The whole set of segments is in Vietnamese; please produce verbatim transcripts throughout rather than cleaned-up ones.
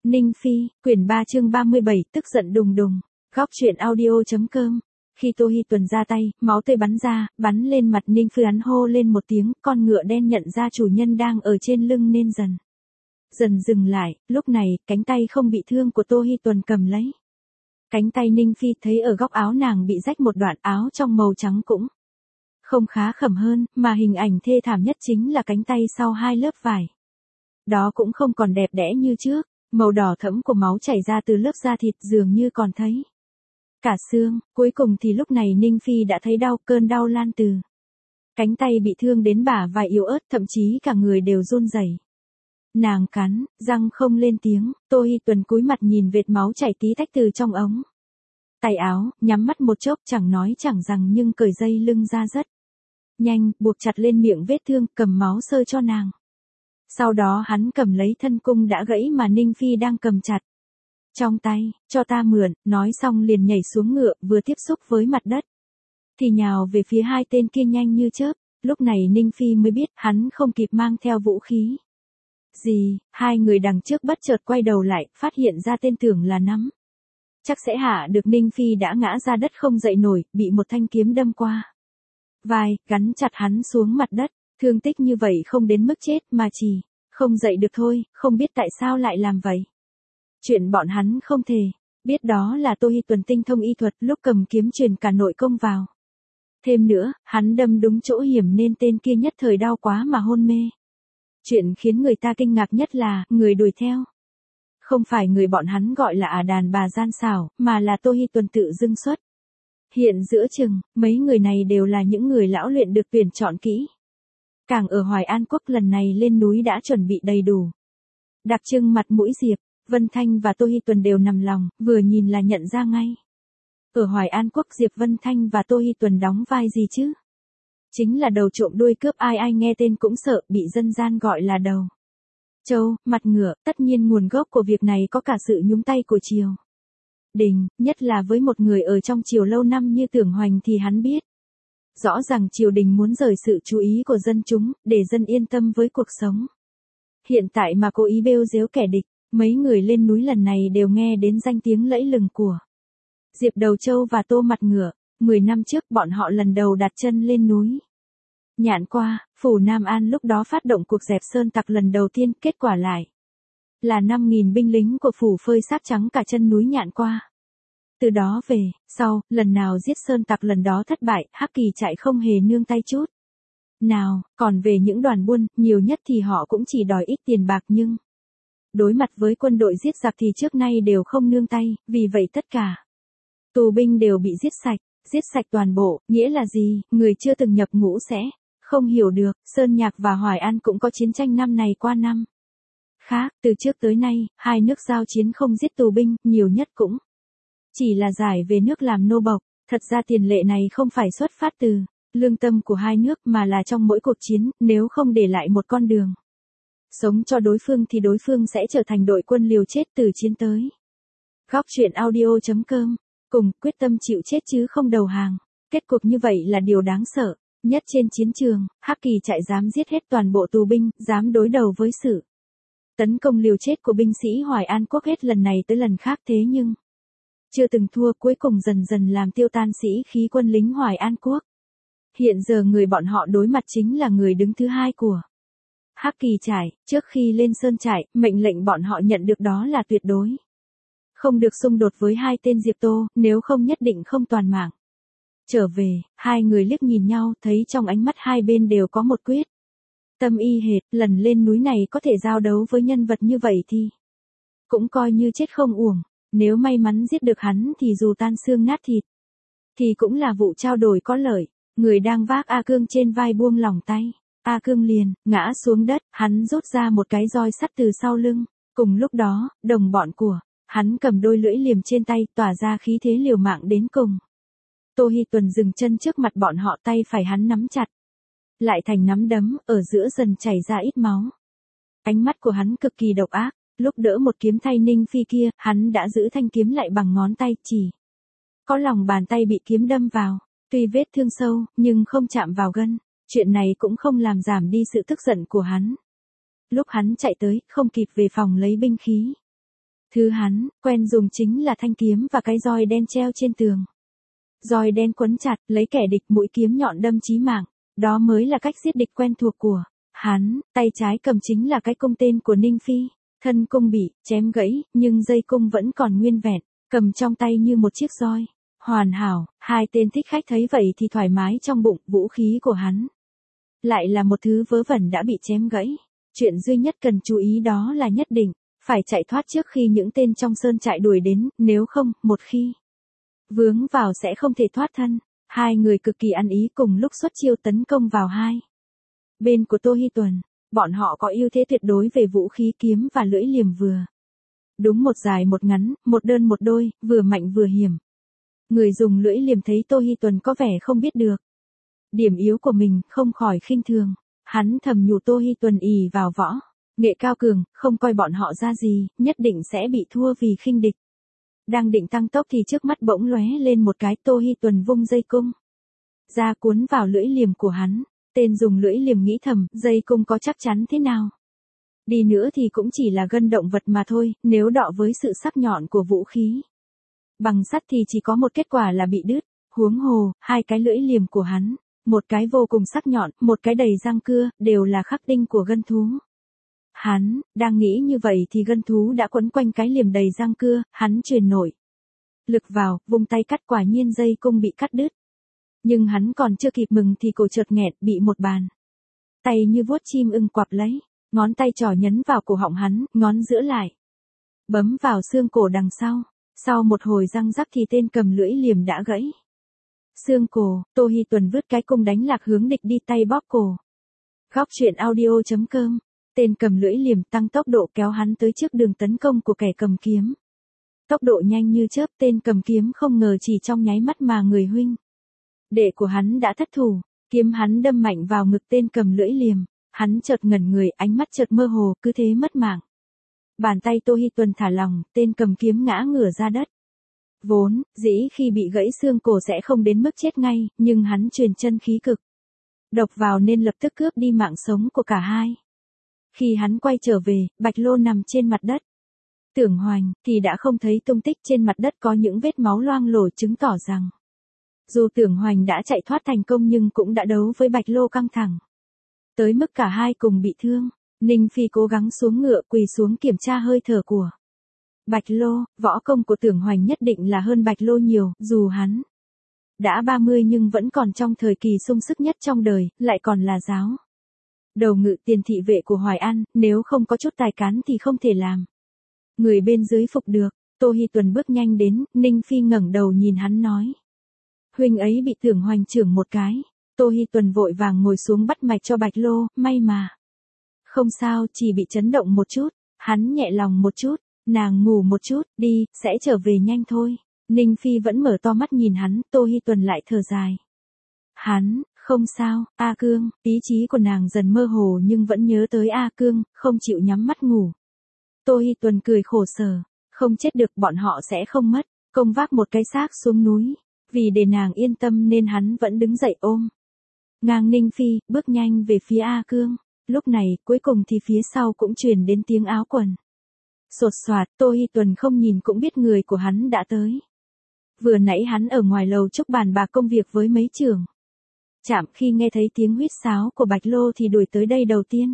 Ninh Phi, quyển ba chương ba mươi bảy, tức giận đùng đùng. Góc truyện audio.com. Khi Tô Hi Tuần ra tay, máu tươi bắn ra, bắn lên mặt Ninh Phi, hắn hô lên một tiếng, con ngựa đen nhận ra chủ nhân đang ở trên lưng nên dần. Dần dừng lại, lúc này, cánh tay không bị thương của Tô Hi Tuần cầm lấy. Cánh tay Ninh Phi thấy ở góc áo nàng bị rách một đoạn, áo trong màu trắng cũng không khá khẩm hơn, mà hình ảnh thê thảm nhất chính là cánh tay sau hai lớp vải. Đó cũng không còn đẹp đẽ như trước, màu đỏ thẫm của máu chảy ra từ lớp da thịt dường như còn thấy cả xương. Cuối cùng thì lúc này Ninh Phi đã thấy đau, cơn đau lan từ cánh tay bị thương đến bả vai yếu ớt, thậm chí cả người đều run rẩy. Nàng cắn răng không lên tiếng. Tô Hi Tuần cúi mặt nhìn vệt máu chảy tí tách từ trong ống tay áo, nhắm mắt một chốc, chẳng nói chẳng rằng nhưng cởi dây lưng ra rất nhanh, buộc chặt lên miệng vết thương, cầm máu sơi cho nàng. Sau đó hắn cầm lấy thân cung đã gãy mà Ninh Phi đang cầm chặt trong tay, cho ta mượn, nói xong liền nhảy xuống ngựa, vừa tiếp xúc với mặt đất thì nhào về phía hai tên kia nhanh như chớp. Lúc này Ninh Phi mới biết hắn không kịp mang theo vũ khí gì. Hai người đằng trước bất chợt quay đầu lại, phát hiện ra tên tưởng là nắm chắc sẽ hạ được Ninh Phi đã ngã ra đất không dậy nổi, bị một thanh kiếm đâm qua vai, gắn chặt hắn xuống mặt đất. Thương tích như vậy không đến mức chết mà chỉ không dậy được thôi, không biết tại sao lại làm vậy. Chuyện bọn hắn không thể biết đó là Tô Hi Tuần tinh thông y thuật, lúc cầm kiếm truyền cả nội công vào. Thêm nữa, hắn đâm đúng chỗ hiểm nên tên kia nhất thời đau quá mà hôn mê. Chuyện khiến người ta kinh ngạc nhất là, người đuổi theo không phải người bọn hắn gọi là à đàn bà gian xảo, mà là Tô Hi Tuần tự dưng xuất hiện giữa chừng. Mấy người này đều là những người lão luyện được tuyển chọn kỹ. Càng ở Hoài An Quốc lần này lên núi đã chuẩn bị đầy đủ. Đặc trưng mặt mũi Diệp Vân Thanh và Tô Hi Tuần đều nằm lòng, vừa nhìn là nhận ra ngay. Ở Hoài An Quốc Diệp Vân Thanh và Tô Hi Tuần đóng vai gì chứ? Chính là đầu trộm đuôi cướp, ai ai nghe tên cũng sợ, bị dân gian gọi là đầu trâu, mặt ngựa. Tất nhiên nguồn gốc của việc này có cả sự nhúng tay của triều đình, nhất là với một người ở trong triều lâu năm như Tưởng Hoành thì hắn biết rõ ràng triều đình muốn rời sự chú ý của dân chúng, để dân yên tâm với cuộc sống hiện tại mà cố ý bêu giếu kẻ địch. Mấy người lên núi lần này đều nghe đến danh tiếng lẫy lừng của Diệp Đầu Châu và Tô Mặt Ngựa. Mười năm trước bọn họ lần đầu đặt chân lên núi Nhạn Qua, phủ Nam An, lúc đó phát động cuộc dẹp sơn tặc lần đầu tiên, kết quả lại là năm nghìn binh lính của phủ phơi sáp trắng cả chân núi Nhạn Qua. Từ đó về sau, lần nào giết sơn tặc lần đó thất bại, Hắc Kỳ chạy không hề nương tay chút nào. Còn về những đoàn buôn, nhiều nhất thì họ cũng chỉ đòi ít tiền bạc, nhưng đối mặt với quân đội giết giặc thì trước nay đều không nương tay, vì vậy tất cả tù binh đều bị giết sạch. Giết sạch toàn bộ, nghĩa là gì? Người chưa từng nhập ngũ sẽ không hiểu được. Sơn Nhạc và Hoài An cũng có chiến tranh năm này qua năm khác. Từ trước tới nay, hai nước giao chiến không giết tù binh, nhiều nhất cũng chỉ là giải về nước làm nô bộc. Thật ra tiền lệ này không phải xuất phát từ lương tâm của hai nước, mà là trong mỗi cuộc chiến, nếu không để lại một con đường sống cho đối phương thì đối phương sẽ trở thành đội quân liều chết từ chiến tới. Góc truyện audio.com. Cùng quyết tâm chịu chết chứ không đầu hàng. Kết cục như vậy là điều đáng sợ nhất trên chiến trường. Hắc Kỳ chạy dám giết hết toàn bộ tù binh, dám đối đầu với sự tấn công liều chết của binh sĩ Hoài An Quốc hết lần này tới lần khác, thế nhưng chưa từng thua, cuối cùng dần dần làm tiêu tan sĩ khí quân lính Hoài An Quốc. Hiện giờ người bọn họ đối mặt chính là người đứng thứ hai của Hắc Kỳ trại. Trước khi lên sơn trại, mệnh lệnh bọn họ nhận được đó là tuyệt đối không được xung đột với hai tên Diệp Tô, nếu không nhất định không toàn mạng. Trở về, hai người liếc nhìn nhau, thấy trong ánh mắt hai bên đều có một quyết tâm y hệt. Lần lên núi này có thể giao đấu với nhân vật như vậy thì cũng coi như chết không uổng. Nếu may mắn giết được hắn thì dù tan xương nát thịt thì cũng là vụ trao đổi có lợi. Người đang vác A Cương trên vai buông lỏng tay, A Cương liền ngã xuống đất. Hắn rút ra một cái roi sắt từ sau lưng. Cùng lúc đó, đồng bọn của hắn cầm đôi lưỡi liềm trên tay, tỏa ra khí thế liều mạng đến cùng. Tô Hi Tuần dừng chân trước mặt bọn họ, tay phải hắn nắm chặt lại thành nắm đấm, ở giữa dần chảy ra ít máu. Ánh mắt của hắn cực kỳ độc ác. Lúc đỡ một kiếm thay Ninh Phi kia, hắn đã giữ thanh kiếm lại bằng ngón tay, chỉ có lòng bàn tay bị kiếm đâm vào. Tuy vết thương sâu, nhưng không chạm vào gân. Chuyện này cũng không làm giảm đi sự tức giận của hắn. Lúc hắn chạy tới, không kịp về phòng lấy binh khí Thứ hắn quen dùng chính là thanh kiếm và cái roi đen treo trên tường. Roi đen quấn chặt, lấy kẻ địch, mũi kiếm nhọn đâm chí mạng. Đó mới là cách giết địch quen thuộc của hắn. Tay trái cầm chính là cái cung tên của Ninh Phi. Thân cung bị chém gãy, nhưng dây cung vẫn còn nguyên vẹn, cầm trong tay như một chiếc roi. Hoàn hảo. Hai tên thích khách thấy vậy thì thoải mái trong bụng. Vũ khí của hắn lại là một thứ vớ vẩn đã bị chém gãy. Chuyện duy nhất cần chú ý đó là nhất định phải chạy thoát trước khi những tên trong sơn trại đuổi đến, nếu không, một khi vướng vào sẽ không thể thoát thân. Hai người cực kỳ ăn ý cùng lúc xuất chiêu tấn công vào hai bên của Tô Hi Tuần. Bọn họ có ưu thế tuyệt đối về vũ khí kiếm và lưỡi liềm vừa đúng một dài một ngắn, một đơn một đôi, vừa mạnh vừa hiểm. Người dùng lưỡi liềm thấy Tô Hi Tuần có vẻ không biết được điểm yếu của mình, không khỏi khinh thường. Hắn thầm nhủ Tô Hi Tuần ỷ vào võ nghệ cao cường, không coi bọn họ ra gì, nhất định sẽ bị thua vì khinh địch. Đang định tăng tốc thì trước mắt bỗng lóe lên một cái. Tô Hi Tuần vung dây cung ra cuốn vào lưỡi liềm của hắn. Tên dùng lưỡi liềm nghĩ thầm, dây cung có chắc chắn thế nào đi nữa thì cũng chỉ là gân động vật mà thôi, nếu đọ với sự sắc nhọn của vũ khí bằng sắt thì chỉ có một kết quả là bị đứt. Huống hồ, hai cái lưỡi liềm của hắn, một cái vô cùng sắc nhọn, một cái đầy răng cưa, đều là khắc tinh của gân thú. Hắn đang nghĩ như vậy thì gân thú đã quấn quanh cái liềm đầy răng cưa. Hắn truyền nổi lực vào, vung tay cắt, quả nhiên dây cung bị cắt đứt. Nhưng hắn còn chưa kịp mừng thì cổ chợt nghẹt, bị một bàn tay như vuốt chim ưng quặp lấy. Ngón tay trỏ nhấn vào cổ họng hắn, ngón giữa lại bấm vào xương cổ đằng sau. Sau một hồi răng rắc thì tên cầm lưỡi liềm đã gãy xương cổ. Tô Hi Tuần vứt cái cung đánh lạc hướng địch đi, tay bóp cổ. Góc truyện audio chấm com. Tên cầm lưỡi liềm tăng tốc độ kéo hắn tới trước đường tấn công của kẻ cầm kiếm. Tốc độ nhanh như chớp, tên cầm kiếm không ngờ chỉ trong nháy mắt mà người huynh đệ của hắn đã thất thủ. Kiếm hắn đâm mạnh vào ngực tên cầm lưỡi liềm. Hắn chợt ngẩn người, ánh mắt chợt mơ hồ, cứ thế mất mạng. Bàn tay Tô Hi Tuần thả lỏng, tên cầm kiếm ngã ngửa ra đất. Vốn dĩ khi bị gãy xương cổ sẽ không đến mức chết ngay, nhưng hắn truyền chân khí cực độc vào nên lập tức cướp đi mạng sống của cả hai. Khi hắn quay trở về, Bạch Lô nằm trên mặt đất. Tưởng Hoành thì đã không thấy tung tích. Trên mặt đất có những vết máu loang lổ chứng tỏ rằng dù Tưởng Hoành đã chạy thoát thành công nhưng cũng đã đấu với Bạch Lô căng thẳng, tới mức cả hai cùng bị thương. Ninh Phi cố gắng xuống ngựa, quỳ xuống kiểm tra hơi thở của Bạch Lô. Võ công của Tưởng Hoành nhất định là hơn Bạch Lô nhiều, dù hắn đã ba mươi nhưng vẫn còn trong thời kỳ sung sức nhất trong đời, lại còn là giáo đầu ngự tiền thị vệ của Hoài An, nếu không có chút tài cán thì không thể làm người bên dưới phục được. Tô Hi Tuần bước nhanh đến, Ninh Phi ngẩng đầu nhìn hắn nói: huynh ấy bị Tưởng Hoành chưởng một cái. Tô Hi Tuần vội vàng ngồi xuống bắt mạch cho Bạch Lô, may mà không sao, chỉ bị chấn động một chút. Hắn nhẹ lòng một chút. Nàng ngủ một chút, đi, sẽ trở về nhanh thôi. Ninh Phi vẫn mở to mắt nhìn hắn. Tô Hi Tuần lại thở dài. Hắn không sao. A Cương. Ý chí của nàng dần mơ hồ nhưng vẫn nhớ tới A Cương, không chịu nhắm mắt ngủ. Tô Hi Tuần cười khổ sở. Không chết được, bọn họ sẽ không mất công vác một cái xác xuống núi. Vì để nàng yên tâm nên hắn vẫn đứng dậy ôm ngang Ninh Phi, bước nhanh về phía A Cương. Lúc này, cuối cùng thì phía sau cũng truyền đến tiếng áo quần sột soạt. Tô Hi Tuần không nhìn cũng biết người của hắn đã tới. Vừa nãy hắn ở ngoài lầu chúc bàn bạc công việc với mấy trưởng trạm, khi nghe thấy tiếng huýt sáo của Bạch Lô thì đuổi tới đây đầu tiên.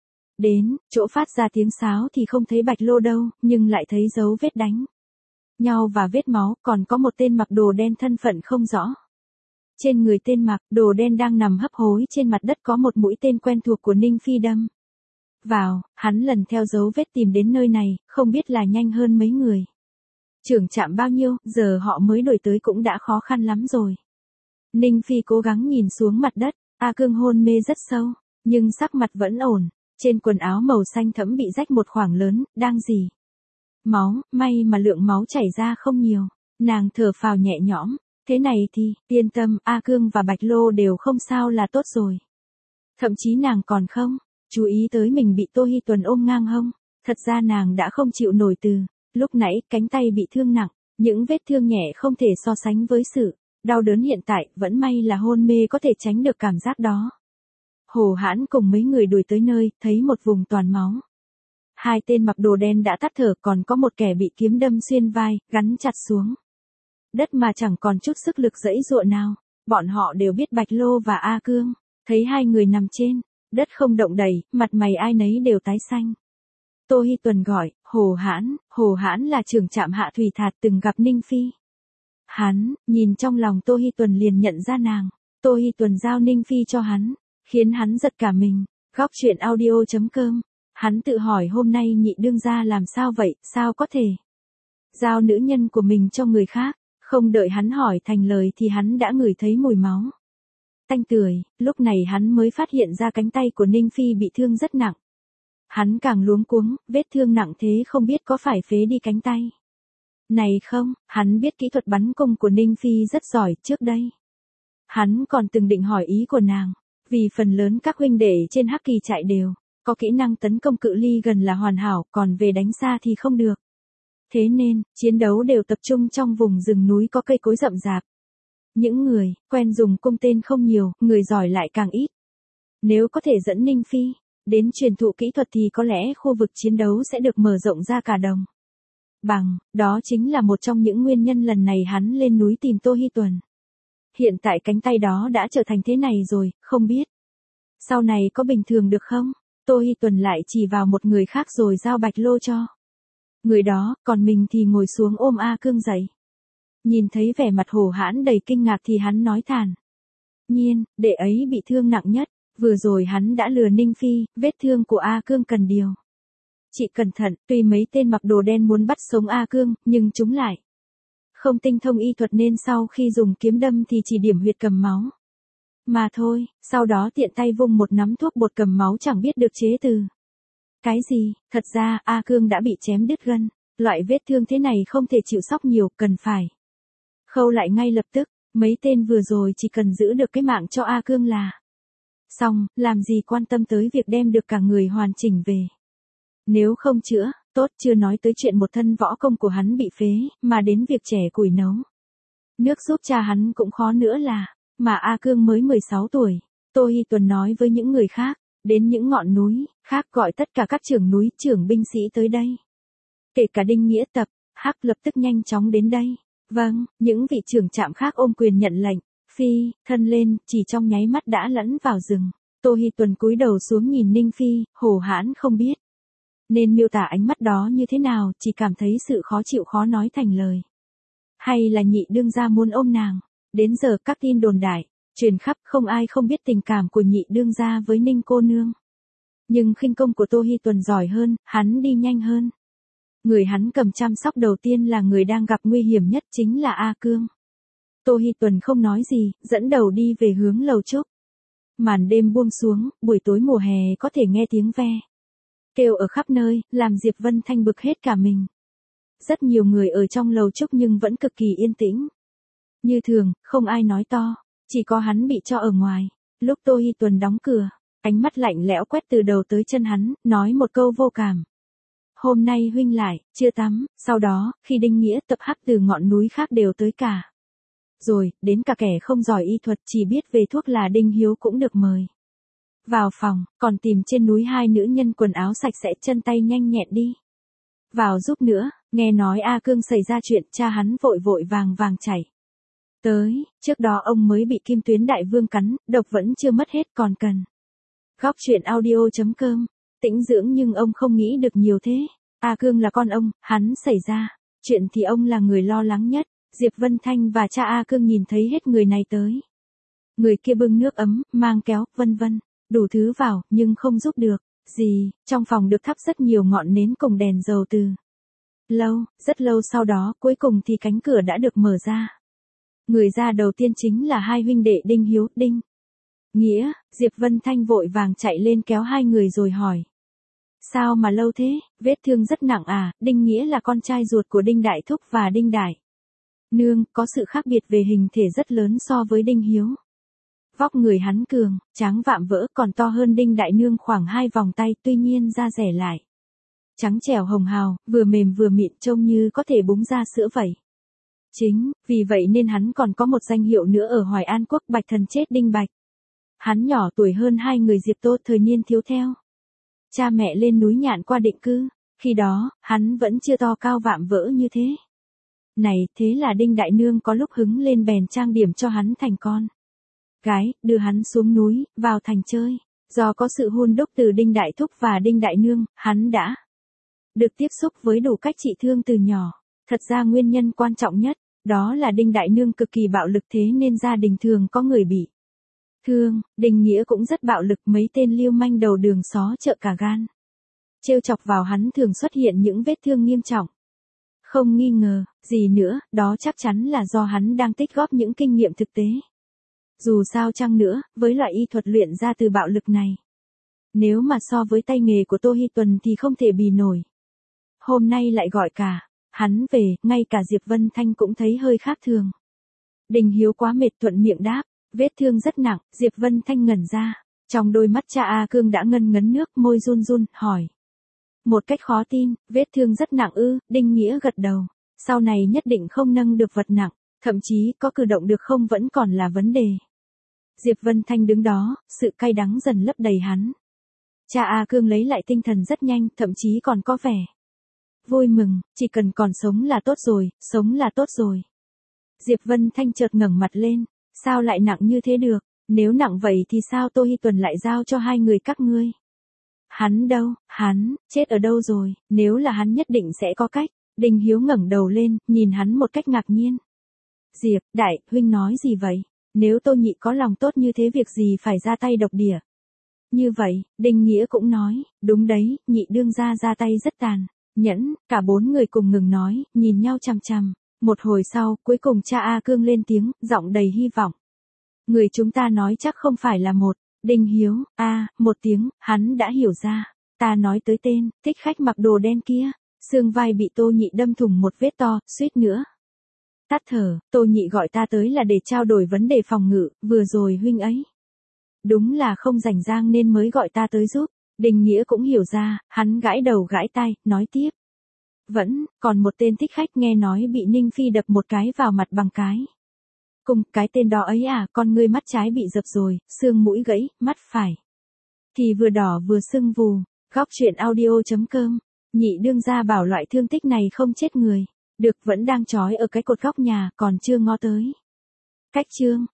Đến chỗ phát ra tiếng sáo thì không thấy Bạch Lô đâu, nhưng lại thấy dấu vết đánh nhau và vết máu, còn có một tên mặc đồ đen thân phận không rõ. Trên người tên mặc đồ đen đang nằm hấp hối trên mặt đất, có một mũi tên quen thuộc của Ninh Phi đâm vào. Hắn lần theo dấu vết tìm đến nơi này, không biết là nhanh hơn mấy người trưởng trạm bao nhiêu, giờ họ mới đổi tới cũng đã khó khăn lắm rồi. Ninh Phi cố gắng nhìn xuống mặt đất. A Cương hôn mê rất sâu, nhưng sắc mặt vẫn ổn. Trên quần áo màu xanh thẫm bị rách một khoảng lớn, đang rỉ máu, may mà lượng máu chảy ra không nhiều. Nàng thở phào nhẹ nhõm. Thế này thì, yên tâm, A Cương và Bạch Lô đều không sao là tốt rồi. Thậm chí nàng còn không chú ý tới mình bị Tô Hi Tuần ôm ngang hông. Thật ra nàng đã không chịu nổi từ lúc nãy, cánh tay bị thương nặng. Những vết thương nhẹ không thể so sánh với sự đau đớn hiện tại, vẫn may là hôn mê có thể tránh được cảm giác đó. Hồ Hãn cùng mấy người đuổi tới nơi, thấy một vùng toàn máu. Hai tên mặc đồ đen đã tắt thở, còn có một kẻ bị kiếm đâm xuyên vai, gắn chặt xuống đất mà chẳng còn chút sức lực giãy giụa nào. Bọn họ đều biết Bạch Lô và A Cương. Thấy hai người nằm trên đất không động đậy, mặt mày ai nấy đều tái xanh. Tô Hi Tuần gọi, Hồ Hãn. Hồ Hãn là trưởng trạm Hạ Thủy Thạt từng gặp Ninh Phi. Hắn, nhìn trong lòng Tô Hi Tuần liền nhận ra nàng. Tô Hi Tuần giao Ninh Phi cho hắn, khiến hắn giật cả mình. Góc truyện audio chấm com. Hắn tự hỏi hôm nay nhị đương gia làm sao vậy, sao có thể giao nữ nhân của mình cho người khác. Không đợi hắn hỏi thành lời thì hắn đã ngửi thấy mùi máu tanh tưởi, lúc này hắn mới phát hiện ra cánh tay của Ninh Phi bị thương rất nặng. Hắn càng luống cuống, vết thương nặng thế không biết có phải phế đi cánh tay này không. Hắn biết kỹ thuật bắn cung của Ninh Phi rất giỏi, trước đây hắn còn từng định hỏi ý của nàng, vì phần lớn các huynh đệ trên Hắc Kỳ trại đều có kỹ năng tấn công cự ly gần là hoàn hảo, còn về đánh xa thì không được. Thế nên, chiến đấu đều tập trung trong vùng rừng núi có cây cối rậm rạp. Những người quen dùng cung tên không nhiều, người giỏi lại càng ít. Nếu có thể dẫn Ninh Phi đến truyền thụ kỹ thuật thì có lẽ khu vực chiến đấu sẽ được mở rộng ra cả đồng bằng. Đó chính là một trong những nguyên nhân lần này hắn lên núi tìm Tô Hi Tuần. Hiện tại cánh tay đó đã trở thành thế này rồi, không biết sau này có bình thường được không? Tô Hi Tuần lại chỉ vào một người khác rồi giao Bạch Lô cho người đó, còn mình thì ngồi xuống ôm A Cương dậy. Nhìn thấy vẻ mặt Hồ Hãn đầy kinh ngạc thì hắn nói thản nhiên, đệ ấy bị thương nặng nhất, vừa rồi hắn đã lừa Ninh Phi, vết thương của A Cương cần điều chị cẩn thận. Tuy mấy tên mặc đồ đen muốn bắt sống A Cương, nhưng chúng lại không tinh thông y thuật nên sau khi dùng kiếm đâm thì chỉ điểm huyệt cầm máu mà thôi. Sau đó tiện tay vung một nắm thuốc bột cầm máu chẳng biết được chế từ cái gì. Thật ra A Cương đã bị chém đứt gân. Loại vết thương thế này không thể chịu sóc nhiều, cần phải khâu lại ngay lập tức. Mấy tên vừa rồi chỉ cần giữ được cái mạng cho A Cương là xong, làm gì quan tâm tới việc đem được cả người hoàn chỉnh về. Nếu không chữa tốt, chưa nói tới chuyện một thân võ công của hắn bị phế, mà đến việc trẻ củi nấu nước giúp cha hắn cũng khó nữa là. Mà A Cương mới mười sáu tuổi. Tô Hi Tuần nói với những người khác, đến những ngọn núi khác gọi tất cả các trưởng núi trưởng binh sĩ tới đây. Kể cả Đinh Nghĩa Tập, Hắc lập tức nhanh chóng đến đây. Vâng, những vị trưởng trạm khác ôm quyền nhận lệnh, phi thân lên, chỉ trong nháy mắt đã lẫn vào rừng. Tô Hi Tuần cúi đầu xuống nhìn Ninh Phi. Hồ Hãn không biết nên miêu tả ánh mắt đó như thế nào, chỉ cảm thấy sự khó chịu khó nói thành lời. Hay là nhị đương gia muốn ôm nàng? Đến giờ các tin đồn đại truyền khắp, không ai không biết tình cảm của nhị đương gia với Ninh cô nương. Nhưng khinh công của Tô Hi Tuần giỏi hơn, hắn đi nhanh hơn. Người hắn cầm chăm sóc đầu tiên là người đang gặp nguy hiểm nhất, chính là A Cương. Tô Hi Tuần không nói gì, dẫn đầu đi về hướng lầu trúc. Màn đêm buông xuống, buổi tối mùa hè có thể nghe tiếng ve kêu ở khắp nơi, làm Diệp Vân Thanh bực hết cả mình. Rất nhiều người ở trong lầu trúc nhưng vẫn cực kỳ yên tĩnh. Như thường, không ai nói to, chỉ có hắn bị cho ở ngoài. Lúc Tô Hi Tuần đóng cửa, ánh mắt lạnh lẽo quét từ đầu tới chân hắn, nói một câu vô cảm. Hôm nay huynh lại, chưa tắm. Sau đó, khi Đinh Nghĩa Tập, Hắc từ ngọn núi khác đều tới cả. Rồi, đến cả kẻ không giỏi y thuật chỉ biết về thuốc là Đinh Hiếu cũng được mời vào phòng, còn tìm trên núi hai nữ nhân quần áo sạch sẽ, chân tay nhanh nhẹn đi vào giúp nữa. Nghe nói A Cương xảy ra chuyện, cha hắn vội vội vàng vàng chạy tới. Trước đó ông mới bị Kim Tuyến Đại Vương cắn, độc vẫn chưa mất hết, còn cần góc truyện audio chấm com tĩnh dưỡng, nhưng ông không nghĩ được nhiều thế. A Cương là con ông, hắn xảy ra chuyện thì ông là người lo lắng nhất. Diệp Vân Thanh và cha A Cương nhìn thấy hết người này tới, người kia bưng nước ấm, mang kéo, vân vân, đủ thứ vào, nhưng không giúp được gì. Trong phòng được thắp rất nhiều ngọn nến cùng đèn dầu từ lâu, rất lâu sau đó, cuối cùng thì cánh cửa đã được mở ra. Người ra đầu tiên chính là hai huynh đệ Đinh Hiếu, Đinh Nghĩa. Diệp Vân Thanh vội vàng chạy lên kéo hai người rồi hỏi. Sao mà lâu thế, vết thương rất nặng à? Đinh Nghĩa là con trai ruột của Đinh Đại Thúc và Đinh Đại Nương, có sự khác biệt về hình thể rất lớn so với Đinh Hiếu. Vóc người hắn cường, tráng vạm vỡ, còn to hơn Đinh Đại Nương khoảng hai vòng tay, tuy nhiên da rẻ lại trắng trẻo hồng hào, vừa mềm vừa mịn, trông như có thể búng ra sữa vậy. Chính vì vậy nên hắn còn có một danh hiệu nữa ở Hoài An Quốc, Bạch Thần chết Đinh Bạch. Hắn nhỏ tuổi hơn hai người Diệp Tô, thời niên thiếu theo cha mẹ lên núi Nhạn qua định cư, khi đó, hắn vẫn chưa to cao vạm vỡ như thế. Này, thế là Đinh Đại Nương có lúc hứng lên bèn trang điểm cho hắn thành con gái, đưa hắn xuống núi, vào thành chơi. Do có sự hôn đúc từ Đinh Đại Thúc và Đinh Đại Nương, hắn đã được tiếp xúc với đủ cách trị thương từ nhỏ. Thật ra nguyên nhân quan trọng nhất, đó là Đinh Đại Nương cực kỳ bạo lực, thế nên gia đình thường có người bị thương. Đinh Nghĩa cũng rất bạo lực, mấy tên lưu manh đầu đường xó chợ cả gan trêu chọc vào hắn thường xuất hiện những vết thương nghiêm trọng. Không nghi ngờ gì nữa, đó chắc chắn là do hắn đang tích góp những kinh nghiệm thực tế. Dù sao chăng nữa, với loại y thuật luyện ra từ bạo lực này, nếu mà so với tay nghề của Tô Hi Tuần thì không thể bì nổi. Hôm nay lại gọi cả hắn về, ngay cả Diệp Vân Thanh cũng thấy hơi khác thường. Đình Hiếu quá mệt thuận miệng đáp, vết thương rất nặng. Diệp Vân Thanh ngẩn ra, trong đôi mắt cha A Cương đã ngân ngấn nước, môi run run, hỏi. Một cách khó tin, vết thương rất nặng ư? Đinh Nghĩa gật đầu, sau này nhất định không nâng được vật nặng, thậm chí có cử động được không vẫn còn là vấn đề. Diệp Vân Thanh đứng đó, sự cay đắng dần lấp đầy hắn. Cha A Cương lấy lại tinh thần rất nhanh, thậm chí còn có vẻ vui mừng, chỉ cần còn sống là tốt rồi, sống là tốt rồi. Diệp Vân Thanh chợt ngẩng mặt lên, sao lại nặng như thế được, nếu nặng vậy thì sao Tô Hi Tuần lại giao cho hai người các ngươi? Hắn đâu, hắn, chết ở đâu rồi, nếu là hắn nhất định sẽ có cách. Đình Hiếu ngẩng đầu lên, nhìn hắn một cách ngạc nhiên. Diệp, đại, huynh nói gì vậy? Nếu Tô Nhị có lòng tốt như thế việc gì phải ra tay độc địa? Như vậy, Đinh Nghĩa cũng nói, đúng đấy, Nhị đương gia ra tay rất tàn nhẫn. Cả bốn người cùng ngừng nói, nhìn nhau chằm chằm. Một hồi sau, cuối cùng cha A Cương lên tiếng, giọng đầy hy vọng. Người chúng ta nói chắc không phải là một. Đinh Hiếu, a, à, một tiếng, hắn đã hiểu ra. Ta nói tới tên, thích khách mặc đồ đen kia. Xương vai bị Tô Nhị đâm thủng một vết to, suýt nữa tắt thở. Tô Nhị gọi ta tới là để trao đổi vấn đề phòng ngự, vừa rồi huynh ấy đúng là không rảnh rang nên mới gọi ta tới giúp. Đình Nghĩa cũng hiểu ra, hắn gãi đầu gãi tai, nói tiếp. Vẫn, còn một tên thích khách nghe nói bị Ninh Phi đập một cái vào mặt bằng cái cùng, cái tên đó ấy à, con ngươi mắt trái bị dập rồi, xương mũi gãy, mắt phải thì vừa đỏ vừa sưng vù. Góc truyện audio chấm com. Nhị đương gia bảo loại thương tích này không chết người được, vẫn đang trói ở cái cột góc nhà, còn chưa ngó tới cách chương.